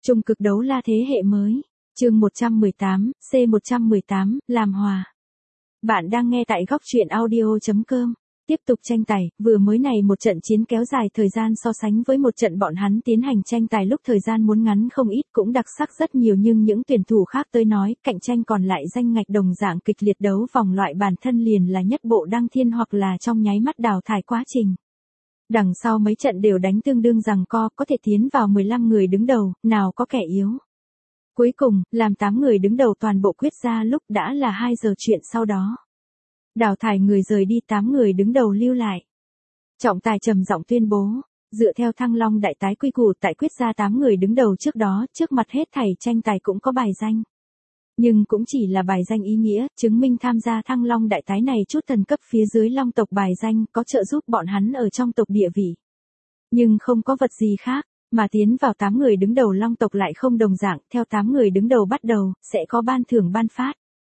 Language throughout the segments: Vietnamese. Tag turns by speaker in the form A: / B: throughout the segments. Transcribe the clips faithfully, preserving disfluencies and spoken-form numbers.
A: Trung cực đấu la thế hệ mới. Chương một trăm mười tám, C một trăm mười tám, làm hòa. Bạn đang nghe tại góc truyện audio chấm com. Tiếp tục tranh tài, vừa mới này một trận chiến kéo dài thời gian so sánh với một trận bọn hắn tiến hành tranh tài lúc thời gian muốn ngắn không ít cũng đặc sắc rất nhiều, nhưng những tuyển thủ khác tới nói, cạnh tranh còn lại danh ngạch đồng dạng kịch liệt, đấu vòng loại bản thân liền là nhất bộ đăng thiên hoặc là trong nháy mắt đào thải quá trình. Đằng sau mấy trận đều đánh tương đương giằng co, có thể tiến vào mười lăm người đứng đầu, nào có kẻ yếu. Cuối cùng, làm tám người đứng đầu toàn bộ quyết ra lúc đã là hai giờ chuyện sau đó. Đào thải người rời đi, tám người đứng đầu lưu lại. Trọng tài trầm giọng tuyên bố, dựa theo Thăng Long đại tái quy củ tại quyết ra tám người đứng đầu trước đó, trước mặt hết thảy tranh tài cũng có bài danh. Nhưng cũng chỉ là bài danh ý nghĩa, chứng minh tham gia Thăng Long đại tái này chút thần cấp phía dưới Long tộc bài danh có trợ giúp bọn hắn ở trong tộc địa vị. Nhưng không có vật gì khác, mà tiến vào tám người đứng đầu Long tộc lại không đồng dạng, theo tám người đứng đầu bắt đầu, sẽ có ban thưởng ban phát.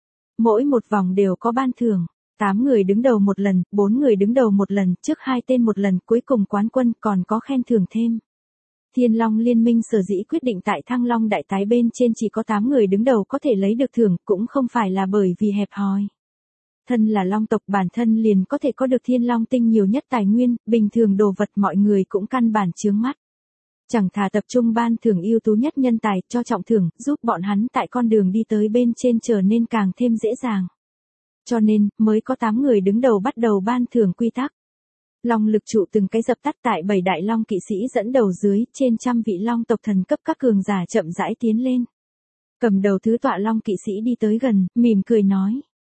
A: Mỗi một vòng đều có ban thưởng. tám người đứng đầu một lần, bốn người đứng đầu một lần, trước hai tên một lần, cuối cùng quán quân còn có khen thưởng thêm. Thiên Long Liên minh sở dĩ quyết định tại Thăng Long đại tái bên trên chỉ có tám người đứng đầu có thể lấy được thưởng, cũng không phải là bởi vì hẹp hòi. Thân là Long tộc bản thân liền có thể có được Thiên Long tinh nhiều nhất tài nguyên, bình thường đồ vật mọi người cũng căn bản chướng mắt. Chẳng thà tập trung ban thưởng ưu tú nhất nhân tài cho trọng thưởng, giúp bọn hắn tại con đường đi tới bên trên trở nên càng thêm dễ dàng. Cho nên, mới có tám người đứng đầu bắt đầu ban thưởng quy tắc. Long lực trụ từng cái dập tắt tại bảy đại long kỵ sĩ dẫn đầu dưới, trên trăm vị long tộc thần cấp các cường giả chậm rãi tiến lên. Cầm đầu thứ tọa long kỵ sĩ đi tới gần, mỉm cười nói.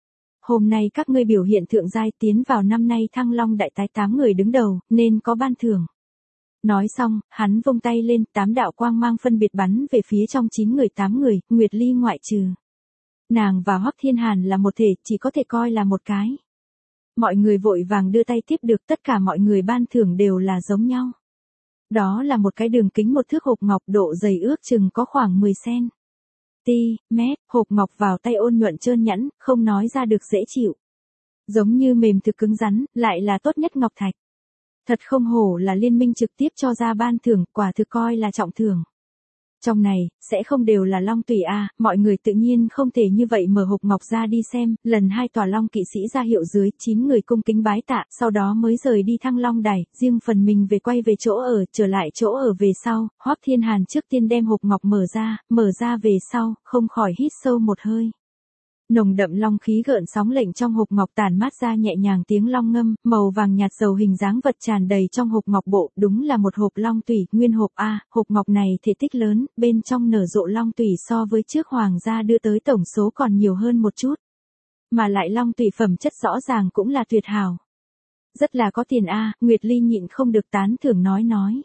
A: Hôm nay các ngươi biểu hiện thượng giai, tiến vào năm nay Thăng Long đại tái tám người đứng đầu, nên có ban thưởng. Nói xong, hắn vung tay lên, tám đạo quang mang phân biệt bắn về phía trong chín người tám người, Nguyệt Ly ngoại trừ. Nàng và Hoắc Thiên Hàn là một thể, chỉ có thể coi là một cái. Mọi người vội vàng đưa tay tiếp được, tất cả mọi người ban thưởng đều là giống nhau. Đó là một cái đường kính một thước hộp ngọc, độ dày ước chừng có khoảng mười xăng-ti-mét, hộp ngọc vào tay ôn nhuận trơn nhẵn, không nói ra được dễ chịu. Giống như mềm thực cứng rắn, lại là tốt nhất ngọc thạch. Thật không hổ là liên minh trực tiếp cho ra ban thưởng, quả thực coi là trọng thưởng. Trong này, sẽ không đều là long tùy a, mọi người tự nhiên không thể như vậy mở hộp ngọc ra đi xem, lần hai tòa long kỵ sĩ ra hiệu dưới, chín người cung kính bái tạ, sau đó mới rời đi Thăng Long đài, riêng phần mình về quay về chỗ ở, trở lại chỗ ở về sau, Hoắc Thiên Hàn trước tiên đem hộp ngọc mở ra, mở ra về sau, không khỏi hít sâu một hơi. Nồng đậm long khí gợn sóng lệnh trong hộp ngọc tản mát ra nhẹ nhàng tiếng long ngâm, màu vàng nhạt dầu hình dáng vật tràn đầy trong hộp ngọc bộ, đúng là một hộp long tủy, nguyên hộp A, hộp ngọc này thể tích lớn, bên trong nở rộ long tủy so với trước hoàng gia đưa tới tổng số còn nhiều hơn một chút. Mà lại long tủy phẩm chất rõ ràng cũng là tuyệt hảo. Rất là có tiền A, Nguyệt Ly nhịn không được tán thưởng nói nói.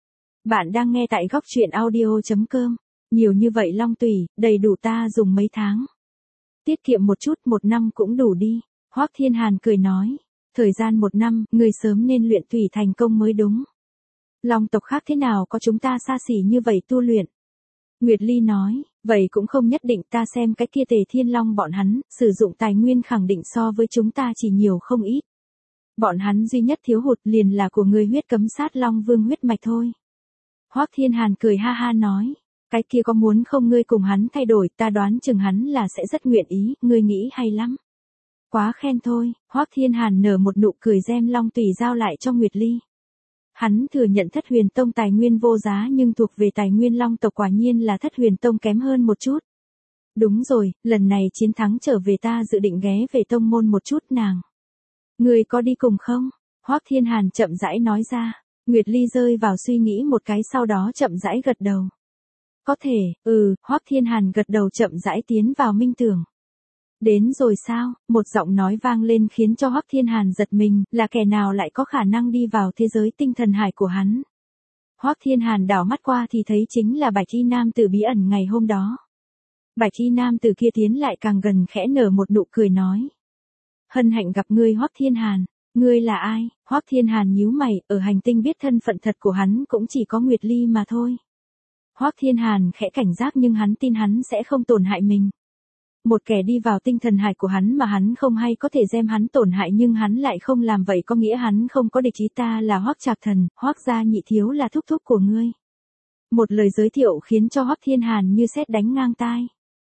A: Bạn đang nghe tại góc truyện audio chấm com, nhiều như vậy long tủy, đầy đủ ta dùng mấy tháng. Tiết kiệm một chút, một năm cũng đủ đi. Hoắc Thiên Hàn cười nói. Thời gian một năm, người sớm nên luyện thủy thành công mới đúng. Long tộc khác thế nào có chúng ta xa xỉ như vậy tu luyện. Nguyệt Ly nói, vậy cũng không nhất định, ta xem cái kia Tề Thiên Long bọn hắn, sử dụng tài nguyên khẳng định so với chúng ta chỉ nhiều không ít. Bọn hắn duy nhất thiếu hụt liền là của người huyết cấm sát Long Vương huyết mạch thôi. Hoắc Thiên Hàn cười ha ha nói. Cái kia có muốn không ngươi cùng hắn thay đổi, ta đoán chừng hắn là sẽ rất nguyện ý, ngươi nghĩ hay lắm. Quá khen thôi, Hoắc Thiên Hàn nở một nụ cười, gem long tùy giao lại cho Nguyệt Ly. Hắn thừa nhận Thất Huyền Tông tài nguyên vô giá, nhưng thuộc về tài nguyên long tộc quả nhiên là Thất Huyền Tông kém hơn một chút. Đúng rồi, lần này chiến thắng trở về ta dự định ghé về tông môn một chút nàng. Ngươi có đi cùng không? Hoắc Thiên Hàn chậm rãi nói ra. Nguyệt Ly rơi vào suy nghĩ một cái, sau đó chậm rãi gật đầu. Có thể, ừ, Hoắc Thiên Hàn gật đầu chậm rãi tiến vào minh tưởng. Đến rồi sao, một giọng nói vang lên khiến cho Hoắc Thiên Hàn giật mình, là kẻ nào lại có khả năng đi vào thế giới tinh thần hải của hắn. Hoắc Thiên Hàn đảo mắt qua thì thấy chính là Bạch Y nam tử bí ẩn ngày hôm đó. Bạch Y nam tử kia tiến lại càng gần, khẽ nở một nụ cười nói. Hân hạnh gặp ngươi Hoắc Thiên Hàn, ngươi là ai? Hoắc Thiên Hàn nhíu mày, ở hành tinh biết thân phận thật của hắn cũng chỉ có Nguyệt Ly mà thôi. Hoắc Thiên Hàn khẽ cảnh giác, nhưng hắn tin hắn sẽ không tổn hại mình. Một kẻ đi vào tinh thần hải của hắn mà hắn không hay có thể đem hắn tổn hại, nhưng hắn lại không làm vậy có nghĩa hắn không có địch ý. Ta là Hoắc Trạc Thần, Hoắc gia nhị thiếu là thúc thúc của ngươi. Một lời giới thiệu khiến cho Hoắc Thiên Hàn như sét đánh ngang tai.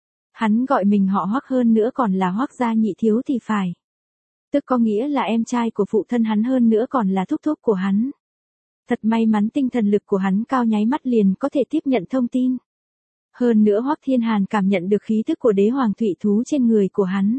A: Hắn gọi mình họ Hoắc hơn nữa còn là Hoắc gia nhị thiếu thì phải. Tức có nghĩa là em trai của phụ thân hắn hơn nữa còn là thúc thúc của hắn. Thật may mắn tinh thần lực của hắn cao nháy mắt liền có thể tiếp nhận thông tin. Hơn nữa Hoắc Thiên Hàn cảm nhận được khí tức của đế hoàng thủy thú trên người của hắn.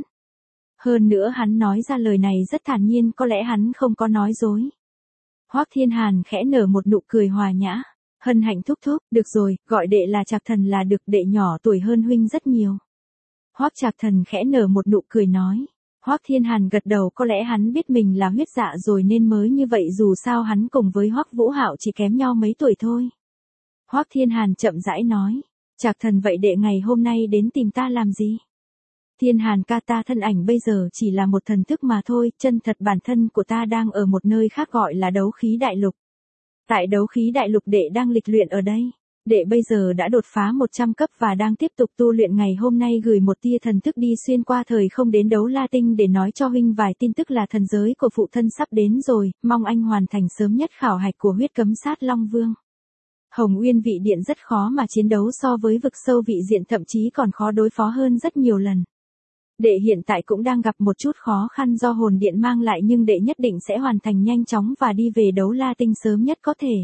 A: Hơn nữa hắn nói ra lời này rất thản nhiên, có lẽ hắn không có nói dối. Hoắc Thiên Hàn khẽ nở một nụ cười hòa nhã. Hân hạnh thúc thúc, được rồi, gọi đệ là Trạc Thần là được, đệ nhỏ tuổi hơn huynh rất nhiều. Hoắc Trạc Thần khẽ nở một nụ cười nói. Hoắc Thiên Hàn gật đầu, có lẽ hắn biết mình là huyết dạ rồi nên mới như vậy, dù sao hắn cùng với Hoắc Vũ Hạo chỉ kém nhau mấy tuổi thôi. Hoắc Thiên Hàn chậm rãi nói. Trạc Thần, vậy đệ ngày hôm nay đến tìm ta làm gì? Thiên Hàn ca, ta thân ảnh bây giờ chỉ là một thần thức mà thôi, chân thật bản thân của ta đang ở một nơi khác gọi là đấu khí đại lục. Tại đấu khí đại lục đệ đang lịch luyện ở đây. Đệ bây giờ đã đột phá một trăm cấp và đang tiếp tục tu luyện, ngày hôm nay gửi một tia thần thức đi xuyên qua thời không đến đấu la tinh để nói cho huynh vài tin tức là thần giới của phụ thân sắp đến rồi, mong anh hoàn thành sớm nhất khảo hạch của huyết cấm sát Long Vương. Hồng Uyên vị điện rất khó mà chiến đấu, so với vực sâu vị diện thậm chí còn khó đối phó hơn rất nhiều lần. Đệ hiện tại cũng đang gặp một chút khó khăn do hồn điện mang lại, nhưng đệ nhất định sẽ hoàn thành nhanh chóng và đi về đấu la tinh sớm nhất có thể.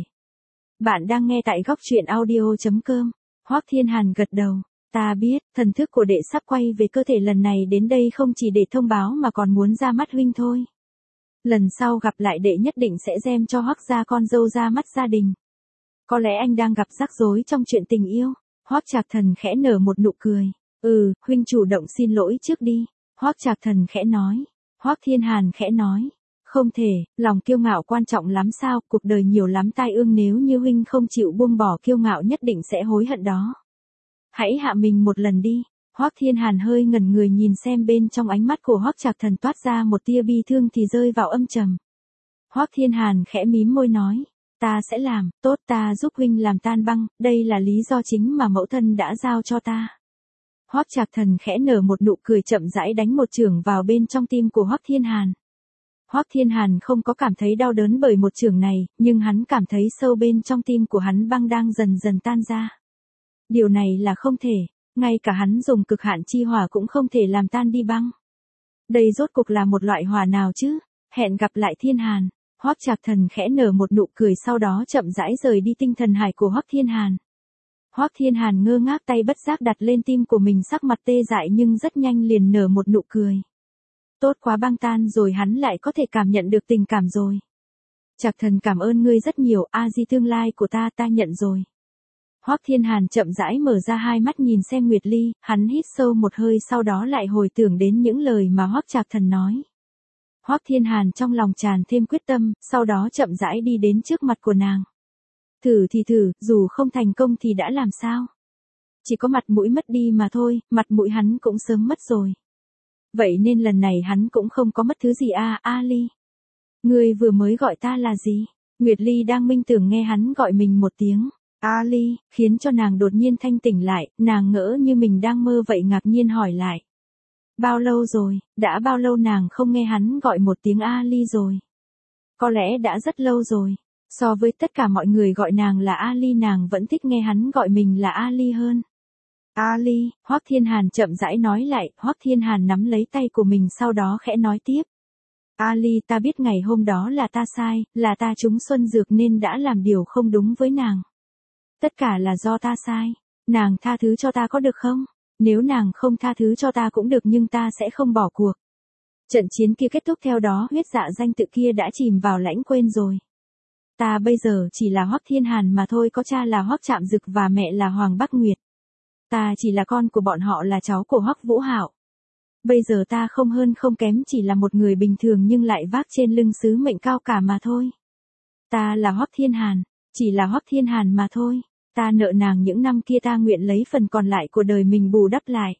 A: Bạn đang nghe tại góc truyện audio chấm com. Hoắc Thiên Hàn gật đầu. Ta biết, thần thức của đệ sắp quay về cơ thể, lần này đến đây không chỉ để thông báo mà còn muốn ra mắt huynh thôi. Lần sau gặp lại đệ nhất định sẽ đem cho Hoắc gia con dâu ra mắt gia đình. Có lẽ anh đang gặp rắc rối trong chuyện tình yêu. Hoắc Trạc Thần khẽ nở một nụ cười. Ừ, huynh chủ động xin lỗi trước đi. Hoắc Trạc Thần khẽ nói. Hoắc Thiên Hàn khẽ nói. Không thể, lòng kiêu ngạo quan trọng lắm sao, cuộc đời nhiều lắm tai ương, nếu như huynh không chịu buông bỏ kiêu ngạo nhất định sẽ hối hận đó. Hãy hạ mình một lần đi. Hoắc Thiên Hàn hơi ngẩn người nhìn xem, bên trong ánh mắt của Hoắc Trạc Thần toát ra một tia bi thương thì rơi vào âm trầm. Hoắc Thiên Hàn khẽ mím môi nói. Ta sẽ làm, tốt, ta giúp huynh làm tan băng, đây là lý do chính mà mẫu thân đã giao cho ta. Hoắc Trạc Thần khẽ nở một nụ cười chậm rãi đánh một chưởng vào bên trong tim của Hoắc Thiên Hàn. Hoắc Thiên Hàn không có cảm thấy đau đớn bởi một chưởng này, nhưng hắn cảm thấy sâu bên trong tim của hắn băng đang dần dần tan ra. Điều này là không thể, ngay cả hắn dùng cực hạn chi hỏa cũng không thể làm tan đi băng. Đây rốt cuộc là một loại hỏa nào chứ? Hẹn gặp lại Thiên Hàn. Hoắc Trạc Thần khẽ nở một nụ cười, sau đó chậm rãi rời đi tinh thần hải của Hoắc Thiên Hàn. Hoắc Thiên Hàn ngơ ngác, tay bất giác đặt lên tim của mình, sắc mặt tê dại nhưng rất nhanh liền nở một nụ cười. Tốt quá, băng tan rồi, hắn lại có thể cảm nhận được tình cảm rồi. Trạc Thần, cảm ơn ngươi rất nhiều, a di tương lai của ta, ta nhận rồi. Hoắc Thiên Hàn chậm rãi mở ra hai mắt nhìn xem Nguyệt Ly, hắn hít sâu một hơi sau đó lại hồi tưởng đến những lời mà Hoắc Trạc Thần nói. Hoắc Thiên Hàn trong lòng tràn thêm quyết tâm, sau đó chậm rãi đi đến trước mặt của nàng. Thử thì thử, dù không thành công thì đã làm sao? Chỉ có mặt mũi mất đi mà thôi, mặt mũi hắn cũng sớm mất rồi. Vậy nên lần này hắn cũng không có mất thứ gì à, A Ly. Ngươi vừa mới gọi ta là gì? Nguyệt Ly đang minh tưởng nghe hắn gọi mình một tiếng A Ly, khiến cho nàng đột nhiên thanh tỉnh lại, nàng ngỡ như mình đang mơ vậy, ngạc nhiên hỏi lại. Bao lâu rồi, đã bao lâu nàng không nghe hắn gọi một tiếng A Ly rồi? Có lẽ đã rất lâu rồi. So với tất cả mọi người gọi nàng là A Ly, nàng vẫn thích nghe hắn gọi mình là A Ly hơn. A Ly, Hoắc Thiên Hàn chậm rãi nói lại. Hoắc Thiên Hàn nắm lấy tay của mình sau đó khẽ nói tiếp. A Ly, ta biết ngày hôm đó là ta sai, là ta trúng xuân dược nên đã làm điều không đúng với nàng. Tất cả là do ta sai. Nàng tha thứ cho ta có được không? Nếu nàng không tha thứ cho ta cũng được, nhưng ta sẽ không bỏ cuộc. Trận chiến kia kết thúc, theo đó huyết dạ danh tự kia đã chìm vào lãnh quên rồi. Ta bây giờ chỉ là Hoắc Thiên Hàn mà thôi, có cha là Hoắc Trạm Dực và mẹ là Hoàng Bắc Nguyệt. Ta chỉ là con của bọn họ, là cháu của Hoắc Vũ Hạo. Bây giờ ta không hơn không kém, chỉ là một người bình thường nhưng lại vác trên lưng sứ mệnh cao cả mà thôi. Ta là Hoắc Thiên Hàn, chỉ là Hoắc Thiên Hàn mà thôi. Ta nợ nàng những năm kia, ta nguyện lấy phần còn lại của đời mình bù đắp lại.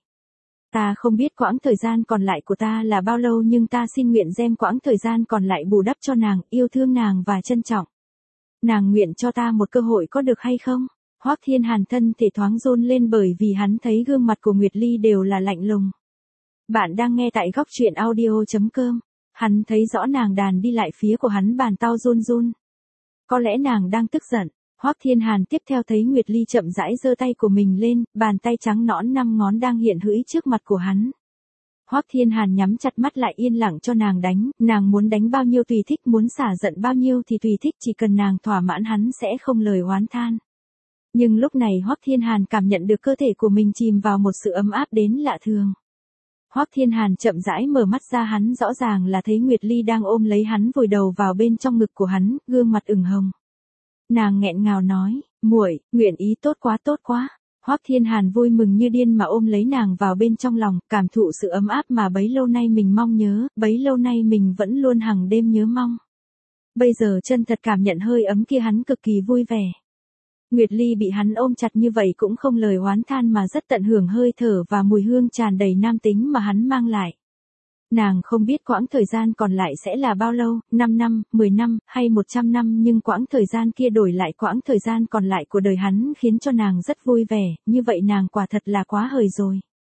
A: Ta không biết quãng thời gian còn lại của ta là bao lâu, nhưng ta xin nguyện đem quãng thời gian còn lại bù đắp cho nàng, yêu thương nàng và trân trọng. Nàng nguyện cho ta một cơ hội có được hay không? Hoắc Thiên Hàn thân thể thoáng run lên bởi vì hắn thấy gương mặt của Nguyệt Ly đều là lạnh lùng. Bạn đang nghe tại góc truyện audio chấm com. Hắn thấy rõ nàng đàn đi lại phía của hắn, bàn tao run run. Có lẽ nàng đang tức giận. Hoắc Thiên Hàn tiếp theo thấy Nguyệt Ly chậm rãi giơ tay của mình lên, bàn tay trắng nõn năm ngón đang hiện hữu trước mặt của hắn. Hoắc Thiên Hàn nhắm chặt mắt lại yên lặng cho nàng đánh, nàng muốn đánh bao nhiêu tùy thích, muốn xả giận bao nhiêu thì tùy thích, chỉ cần nàng thỏa mãn hắn sẽ không lời oán than. Nhưng lúc này Hoắc Thiên Hàn cảm nhận được cơ thể của mình chìm vào một sự ấm áp đến lạ thường. Hoắc Thiên Hàn chậm rãi mở mắt ra, hắn rõ ràng là thấy Nguyệt Ly đang ôm lấy hắn vùi đầu vào bên trong ngực của hắn, gương mặt ửng hồng. Nàng nghẹn ngào nói, muội, nguyện ý, tốt quá tốt quá. Hoắc Thiên Hàn vui mừng như điên mà ôm lấy nàng vào bên trong lòng, cảm thụ sự ấm áp mà bấy lâu nay mình mong nhớ, bấy lâu nay mình vẫn luôn hàng đêm nhớ mong. Bây giờ chân thật cảm nhận hơi ấm kia, hắn cực kỳ vui vẻ. Nguyệt Ly bị hắn ôm chặt như vậy cũng không lời oán than mà rất tận hưởng hơi thở và mùi hương tràn đầy nam tính mà hắn mang lại. Nàng không biết quãng thời gian còn lại sẽ là bao lâu, năm năm, mười năm, hay một trăm năm, nhưng quãng thời gian kia đổi lại quãng thời gian còn lại của đời hắn khiến cho nàng rất vui vẻ, như vậy nàng quả thật là quá hời rồi.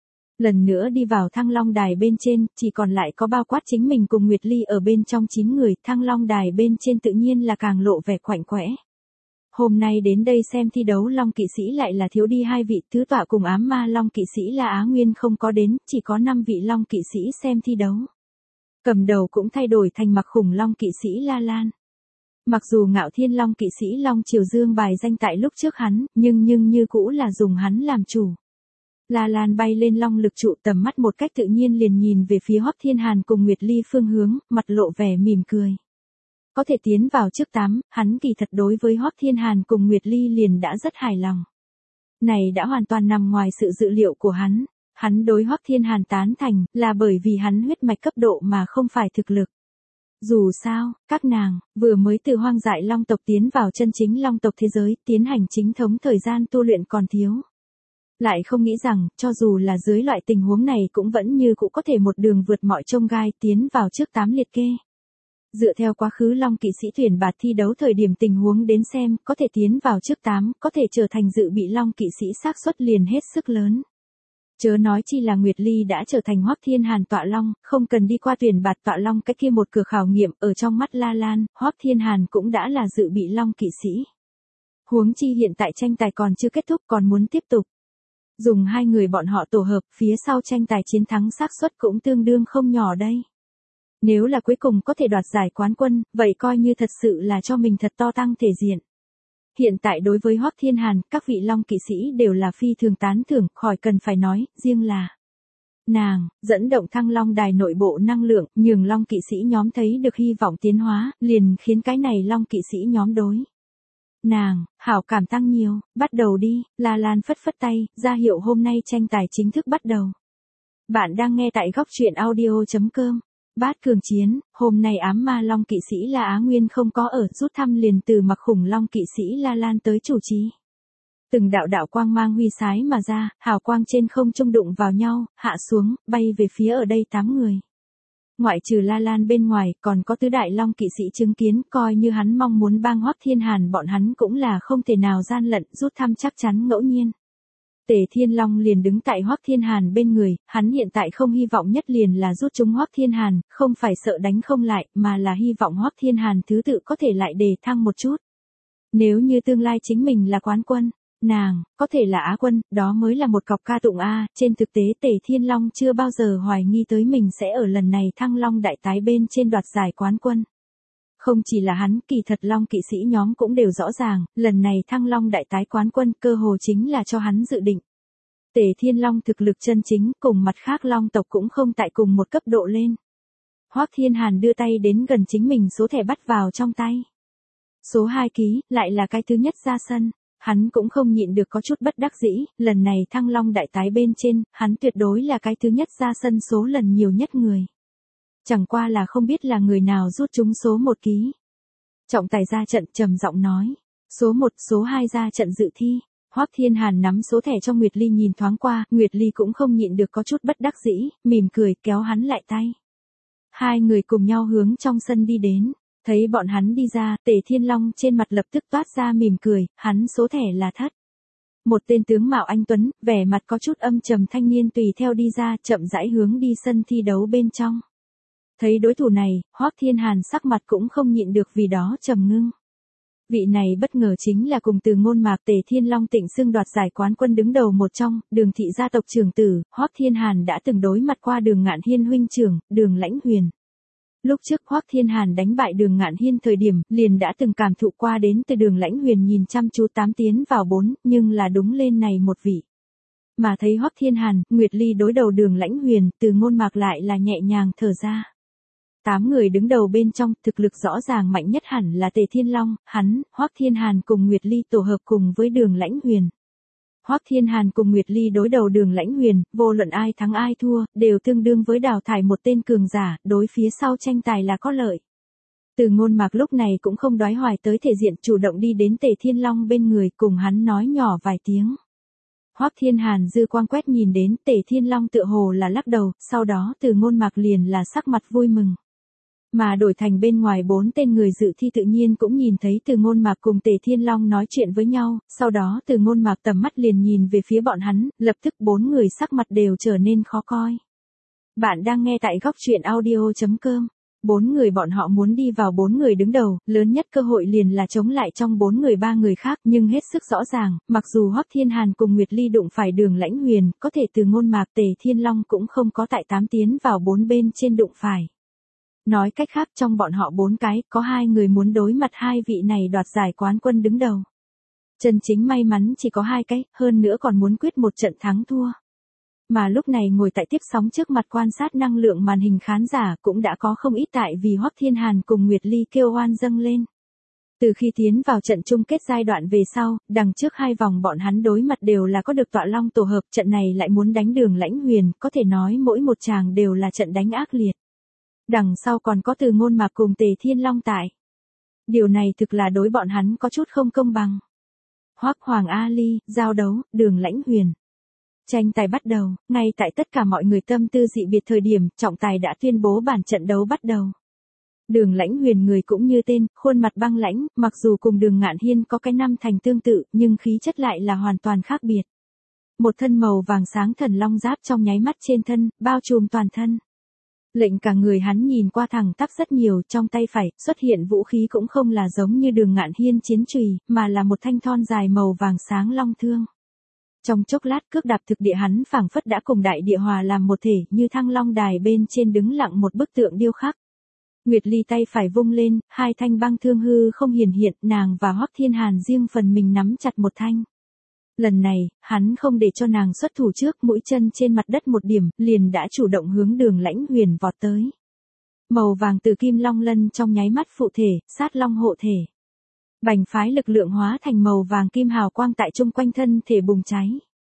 A: Lần nữa đi vào Thăng Long Đài bên trên, chỉ còn lại có bao quát chính mình cùng Nguyệt Ly ở bên trong chín người, Thăng Long Đài bên trên tự nhiên là càng lộ vẻ quạnh quẽ. Hôm nay đến đây xem thi đấu Long kỵ sĩ lại là thiếu đi hai vị, tứ tọa cùng ám ma Long kỵ sĩ là Á Nguyên không có đến, chỉ có năm vị Long kỵ sĩ xem thi đấu. Cầm đầu cũng thay đổi thành mặc khủng Long kỵ sĩ La Lan. Mặc dù Ngạo Thiên Long kỵ sĩ Long Triều Dương bài danh tại lúc trước hắn, nhưng nhưng như cũ là dùng hắn làm chủ. La Lan bay lên long lực trụ, tầm mắt một cách tự nhiên liền nhìn về phía Hoắc Thiên Hàn cùng Nguyệt Ly phương hướng, mặt lộ vẻ mỉm cười. Có thể tiến vào trước tám, hắn kỳ thật đối với Hoắc Thiên Hàn cùng Nguyệt Ly liền đã rất hài lòng. Này đã hoàn toàn nằm ngoài sự dự liệu của hắn. Hắn đối Hoắc Thiên Hàn tán thành là bởi vì hắn huyết mạch cấp độ mà không phải thực lực. Dù sao, các nàng vừa mới từ hoang dại long tộc tiến vào chân chính long tộc thế giới, tiến hành chính thống, thời gian tu luyện còn thiếu. Lại không nghĩ rằng, cho dù là dưới loại tình huống này cũng vẫn như cũ có thể một đường vượt mọi chông gai tiến vào trước tám liệt kê. Dựa theo quá khứ Long kỵ sĩ tuyển bạt thi đấu thời điểm tình huống đến xem, có thể tiến vào trước tám, có thể trở thành dự bị Long kỵ sĩ xác suất liền hết sức lớn. Chớ nói chi là Nguyệt Ly đã trở thành Hoắc Thiên Hàn tọa Long, không cần đi qua tuyển bạt tọa Long cái kia một cửa khảo nghiệm, ở trong mắt La Lan, Hoắc Thiên Hàn cũng đã là dự bị Long kỵ sĩ. Huống chi hiện tại tranh tài còn chưa kết thúc, còn muốn tiếp tục. Dùng hai người bọn họ tổ hợp, phía sau tranh tài chiến thắng xác suất cũng tương đương không nhỏ đây. Nếu là cuối cùng có thể đoạt giải quán quân, vậy coi như thật sự là cho mình thật to tăng thể diện. Hiện tại đối với Hoắc Thiên Hàn, các vị Long kỵ sĩ đều là phi thường tán thưởng, khỏi cần phải nói, riêng là nàng, dẫn động Thăng Long Đài nội bộ năng lượng, nhường Long kỵ sĩ nhóm thấy được hy vọng tiến hóa, liền khiến cái này Long kỵ sĩ nhóm đối nàng, hảo cảm tăng nhiều. Bắt đầu đi. La Lan phất phất tay, ra hiệu hôm nay tranh tài chính thức bắt đầu. Bạn đang nghe tại góc truyện audio chấm com. Bát cường chiến, hôm nay ám ma Long kỵ sĩ là Á Nguyên không có ở, rút thăm liền từ mặc khủng Long kỵ sĩ La Lan tới chủ trì. Từng đạo đạo quang mang huy sái mà ra, hào quang trên không trung đụng vào nhau, hạ xuống, bay về phía ở đây tám người. Ngoại trừ La Lan bên ngoài, còn có tứ đại Long kỵ sĩ chứng kiến, coi như hắn mong muốn bang Hoắc Thiên Hàn bọn hắn cũng là không thể nào gian lận, rút thăm chắc chắn ngẫu nhiên. Tề Thiên Long liền đứng tại Hoắc Thiên Hàn bên người, hắn hiện tại không hy vọng nhất liền là rút trúng Hoắc Thiên Hàn, không phải sợ đánh không lại, mà là hy vọng Hoắc Thiên Hàn thứ tự có thể lại đề thăng một chút. Nếu như tương lai chính mình là quán quân, nàng, có thể là Á quân, đó mới là một cọc ca tụng A, trên thực tế Tề Thiên Long chưa bao giờ hoài nghi tới mình sẽ ở lần này Thăng Long đại tái bên trên đoạt giải quán quân. Không chỉ là hắn, kỳ thật Long kỵ sĩ nhóm cũng đều rõ ràng, lần này Thăng Long đại tái quán quân cơ hồ chính là cho hắn dự định. Tề Thiên Long thực lực chân chính cùng mặt khác Long tộc cũng không tại cùng một cấp độ lên. Hoắc Thiên Hàn đưa tay đến gần chính mình, số thẻ bắt vào trong tay. Số hai ký, lại là cái thứ nhất ra sân. Hắn cũng không nhịn được có chút bất đắc dĩ, lần này Thăng Long đại tái bên trên, hắn tuyệt đối là cái thứ nhất ra sân số lần nhiều nhất người. Chẳng qua là không biết là người nào rút trúng số một ký. Trọng tài ra trận trầm giọng nói. Số một, số hai ra trận dự thi. Hoắc Thiên Hàn nắm số thẻ trong Nguyệt Ly nhìn thoáng qua, Nguyệt Ly cũng không nhịn được có chút bất đắc dĩ, mỉm cười kéo hắn lại tay. Hai người cùng nhau hướng trong sân đi đến. Thấy bọn hắn đi ra, Tề Thiên Long trên mặt lập tức toát ra mỉm cười, hắn số thẻ là thất. Một tên tướng mạo anh tuấn, vẻ mặt có chút âm trầm thanh niên tùy theo đi ra, chậm rãi hướng đi sân thi đấu bên trong. Thấy đối thủ này, Hoắc Thiên Hàn sắc mặt cũng không nhịn được vì đó trầm ngưng. Vị này bất ngờ chính là cùng Từ Ngôn Mạc Tề Thiên Long Tịnh xưng đoạt giải quán quân đứng đầu một trong, Đường thị gia tộc trưởng tử, Hoắc Thiên Hàn đã từng đối mặt qua Đường Ngạn Hiên huynh trưởng, Đường Lãnh Huyền. Lúc trước Hoắc Thiên Hàn đánh bại Đường Ngạn Hiên thời điểm, liền đã từng cảm thụ qua đến từ Đường Lãnh Huyền nhìn chăm chú tám tiến vào bốn, nhưng là đúng lên này một vị. Mà thấy Hoắc Thiên Hàn, Nguyệt Ly đối đầu Đường Lãnh Huyền, Từ Ngôn Mạc lại là nhẹ nhàng thở ra. Tám người đứng đầu bên trong, thực lực rõ ràng mạnh nhất hẳn là Tề Thiên Long, hắn, Hoắc Thiên Hàn cùng Nguyệt Ly tổ hợp cùng với Đường Lãnh Huyền. Hoắc Thiên Hàn cùng Nguyệt Ly đối đầu Đường Lãnh Huyền, vô luận ai thắng ai thua, đều tương đương với đào thải một tên cường giả, đối phía sau tranh tài là có lợi. Từ Ngôn Mạc lúc này cũng không đoái hoài tới thể diện, chủ động đi đến Tề Thiên Long bên người, cùng hắn nói nhỏ vài tiếng. Hoắc Thiên Hàn dư quang quét nhìn đến, Tề Thiên Long tựa hồ là lắc đầu, sau đó Từ Ngôn Mạc liền là sắc mặt vui mừng. Mà đổi thành bên ngoài bốn tên người dự thi tự nhiên cũng nhìn thấy Từ Ngôn Mạc cùng Tề Thiên Long nói chuyện với nhau, sau đó Từ Ngôn Mạc tầm mắt liền nhìn về phía bọn hắn, lập tức bốn người sắc mặt đều trở nên khó coi. Bạn đang nghe tại góc truyện audio chấm com. Bốn người bọn họ muốn đi vào bốn người đứng đầu, lớn nhất cơ hội liền là chống lại trong bốn người ba người khác, nhưng hết sức rõ ràng, mặc dù Hoắc Thiên Hàn cùng Nguyệt Ly đụng phải Đường Lãnh Huyền, có thể Từ Ngôn Mạc Tề Thiên Long cũng không có tại tám tiến vào bốn bên trên đụng phải. Nói cách khác trong bọn họ bốn cái, có hai người muốn đối mặt hai vị này đoạt giải quán quân đứng đầu. Chân chính may mắn chỉ có hai cái, hơn nữa còn muốn quyết một trận thắng thua. Mà lúc này ngồi tại tiếp sóng trước mặt quan sát năng lượng màn hình khán giả cũng đã có không ít tại vì Hoắc Thiên Hàn cùng Nguyệt Ly kêu oan dâng lên. Từ khi tiến vào trận chung kết giai đoạn về sau, đằng trước hai vòng bọn hắn đối mặt đều là có được tọa long tổ hợp, trận này lại muốn đánh Đường Lãnh Huyền, có thể nói mỗi một tràng đều là trận đánh ác liệt. Đằng sau còn có Từ Ngôn Mạc cùng Tề Thiên Long tại. Điều này thực là đối bọn hắn có chút không công bằng. Hoắc Hoàng A Ly, giao đấu, Đường Lãnh Huyền. Tranh tài bắt đầu, ngay tại tất cả mọi người tâm tư dị biệt thời điểm, trọng tài đã tuyên bố bản trận đấu bắt đầu. Đường Lãnh Huyền người cũng như tên, khuôn mặt băng lãnh, mặc dù cùng Đường Ngạn Hiên có cái năm thành tương tự, nhưng khí chất lại là hoàn toàn khác biệt. Một thân màu vàng sáng thần long giáp trong nháy mắt trên thân, bao trùm toàn thân. Lệnh cả người hắn nhìn qua thẳng tắp rất nhiều, trong tay phải, xuất hiện vũ khí cũng không là giống như Đường Ngạn Hiên chiến chùy, mà là một thanh thon dài màu vàng sáng long thương. Trong chốc lát cước đạp thực địa hắn phảng phất đã cùng đại địa hòa làm một thể, như Thăng Long đài bên trên đứng lặng một bức tượng điêu khắc. Nguyệt Ly tay phải vung lên, hai thanh băng thương hư không hiển hiện, nàng và Hoắc Thiên Hàn riêng phần mình nắm chặt một thanh. Lần này, hắn không để cho nàng xuất thủ trước, mũi chân trên mặt đất một điểm, liền đã chủ động hướng Đường Lãnh Huyền vọt tới. Màu vàng từ kim long lân trong nháy mắt phụ thể, sát long hộ thể. Bành phái lực lượng hóa thành màu vàng kim hào quang tại chung quanh thân thể bùng cháy.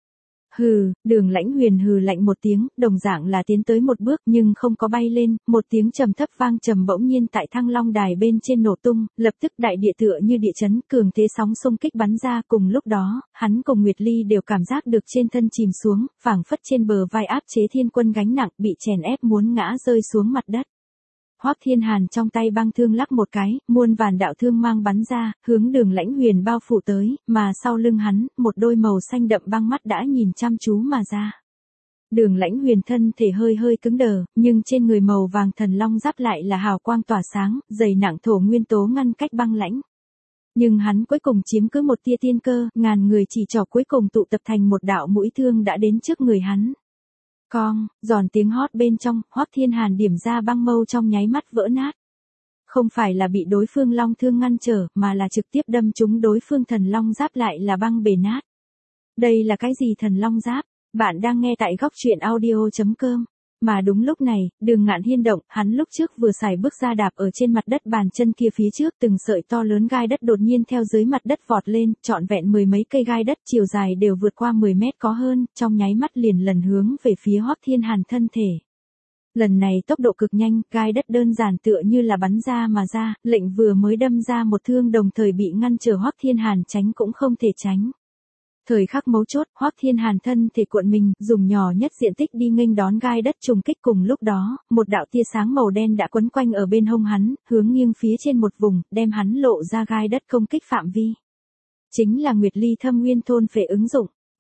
A: Hừ, Đường Lãnh Huyền hừ lạnh một tiếng, đồng dạng là tiến tới một bước nhưng không có bay lên, một tiếng trầm thấp vang trầm bỗng nhiên tại Thăng Long đài bên trên nổ tung, lập tức đại địa tựa như địa chấn, cường thế sóng xung kích bắn ra, cùng lúc đó, hắn cùng Nguyệt Ly đều cảm giác được trên thân chìm xuống, phảng phất trên bờ vai áp chế thiên quân gánh nặng, bị chèn ép muốn ngã rơi xuống mặt đất. Hoắc Thiên Hàn trong tay băng thương lắc một cái, muôn vàn đạo thương mang bắn ra, hướng Đường Lãnh Huyền bao phủ tới, mà sau lưng hắn, một đôi màu xanh đậm băng mắt đã nhìn chăm chú mà ra. Đường Lãnh Huyền thân thể hơi hơi cứng đờ, nhưng trên người màu vàng thần long giáp lại là hào quang tỏa sáng, dày nặng thổ nguyên tố ngăn cách băng lãnh. Nhưng hắn cuối cùng chiếm cứ một tia tiên cơ, ngàn người chỉ trỏ cuối cùng tụ tập thành một đạo mũi thương đã đến trước người hắn. Con, giòn tiếng hót bên trong, Hoắc Thiên Hàn điểm ra băng mâu trong nháy mắt vỡ nát. Không phải là bị đối phương long thương ngăn trở, mà là trực tiếp đâm trúng đối phương thần long giáp lại là băng bể nát. Đây là cái gì thần long giáp? Bạn đang nghe tại góc truyện audio chấm com. Mà đúng lúc này, Đường Ngạn Hiên động, hắn lúc trước vừa xài bước ra đạp ở trên mặt đất bàn chân kia phía trước, từng sợi to lớn gai đất đột nhiên theo dưới mặt đất vọt lên, trọn vẹn mười mấy cây gai đất chiều dài đều vượt qua mười mét có hơn, trong nháy mắt liền lần hướng về phía Hoắc Thiên Hàn thân thể. Lần này tốc độ cực nhanh, gai đất đơn giản tựa như là bắn ra mà ra, lệnh vừa mới đâm ra một thương đồng thời bị ngăn trở Hoắc Thiên Hàn tránh cũng không thể tránh. Thời khắc mấu chốt, Hoắc Thiên Hàn thân thể cuộn mình, dùng nhỏ nhất diện tích đi nghênh đón gai đất trùng kích, cùng lúc đó, một đạo tia sáng màu đen đã quấn quanh ở bên hông hắn, hướng nghiêng phía trên một vùng, đem hắn lộ ra gai đất công kích phạm vi. Chính là Nguyệt Ly Thâm Nguyên thôn phệ ứng dụng.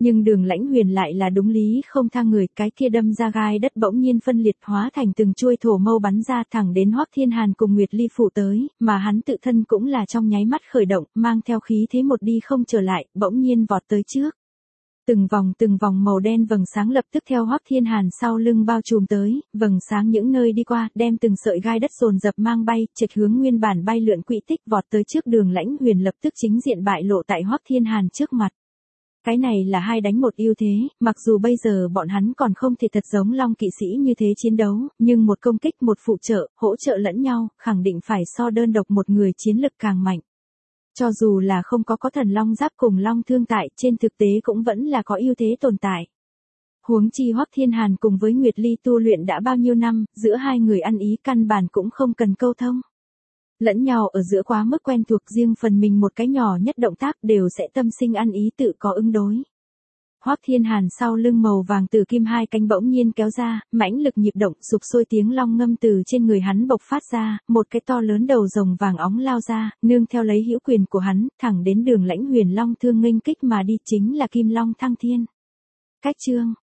A: Nhưng Đường Lãnh Huyền lại là đúng lý không tha người, cái kia đâm ra gai đất bỗng nhiên phân liệt hóa thành từng chuôi thổ mâu bắn ra thẳng đến Hoắc Thiên Hàn cùng Nguyệt Ly phủ tới, mà hắn tự thân cũng là trong nháy mắt khởi động, mang theo khí thế một đi không trở lại, bỗng nhiên vọt tới trước. Từng vòng từng vòng màu đen vầng sáng lập tức theo Hoắc Thiên Hàn sau lưng bao trùm tới, vầng sáng những nơi đi qua, đem từng sợi gai đất dồn dập mang bay, chệch hướng nguyên bản bay lượn quỹ tích vọt tới trước Đường Lãnh Huyền lập tức chính diện bại lộ tại Hoắc Thiên Hàn trước mặt. Cái này là hai đánh một ưu thế, mặc dù bây giờ bọn hắn còn không thể thật giống Long kỵ sĩ như thế chiến đấu, nhưng một công kích một phụ trợ, hỗ trợ lẫn nhau, khẳng định phải so đơn độc một người chiến lực càng mạnh. Cho dù là không có có thần long giáp cùng long thương tại, trên thực tế cũng vẫn là có ưu thế tồn tại. Huống chi Hoắc Thiên Hàn cùng với Nguyệt Ly tu luyện đã bao nhiêu năm, giữa hai người ăn ý căn bản cũng không cần câu thông. Lẫn nhau ở giữa quá mức quen thuộc, riêng phần mình một cái nhỏ nhất động tác đều sẽ tâm sinh ăn ý tự có ứng đối. Hoắc Thiên Hàn sau lưng màu vàng tử kim hai cánh bỗng nhiên kéo ra, mãnh lực nhịp động, sụp sôi tiếng long ngâm từ trên người hắn bộc phát ra, một cái to lớn đầu rồng vàng óng lao ra, nương theo lấy hữu quyền của hắn, thẳng đến Đường Lãnh Huyền long thương nghênh kích mà đi, chính là Kim Long Thăng Thiên. Cách chương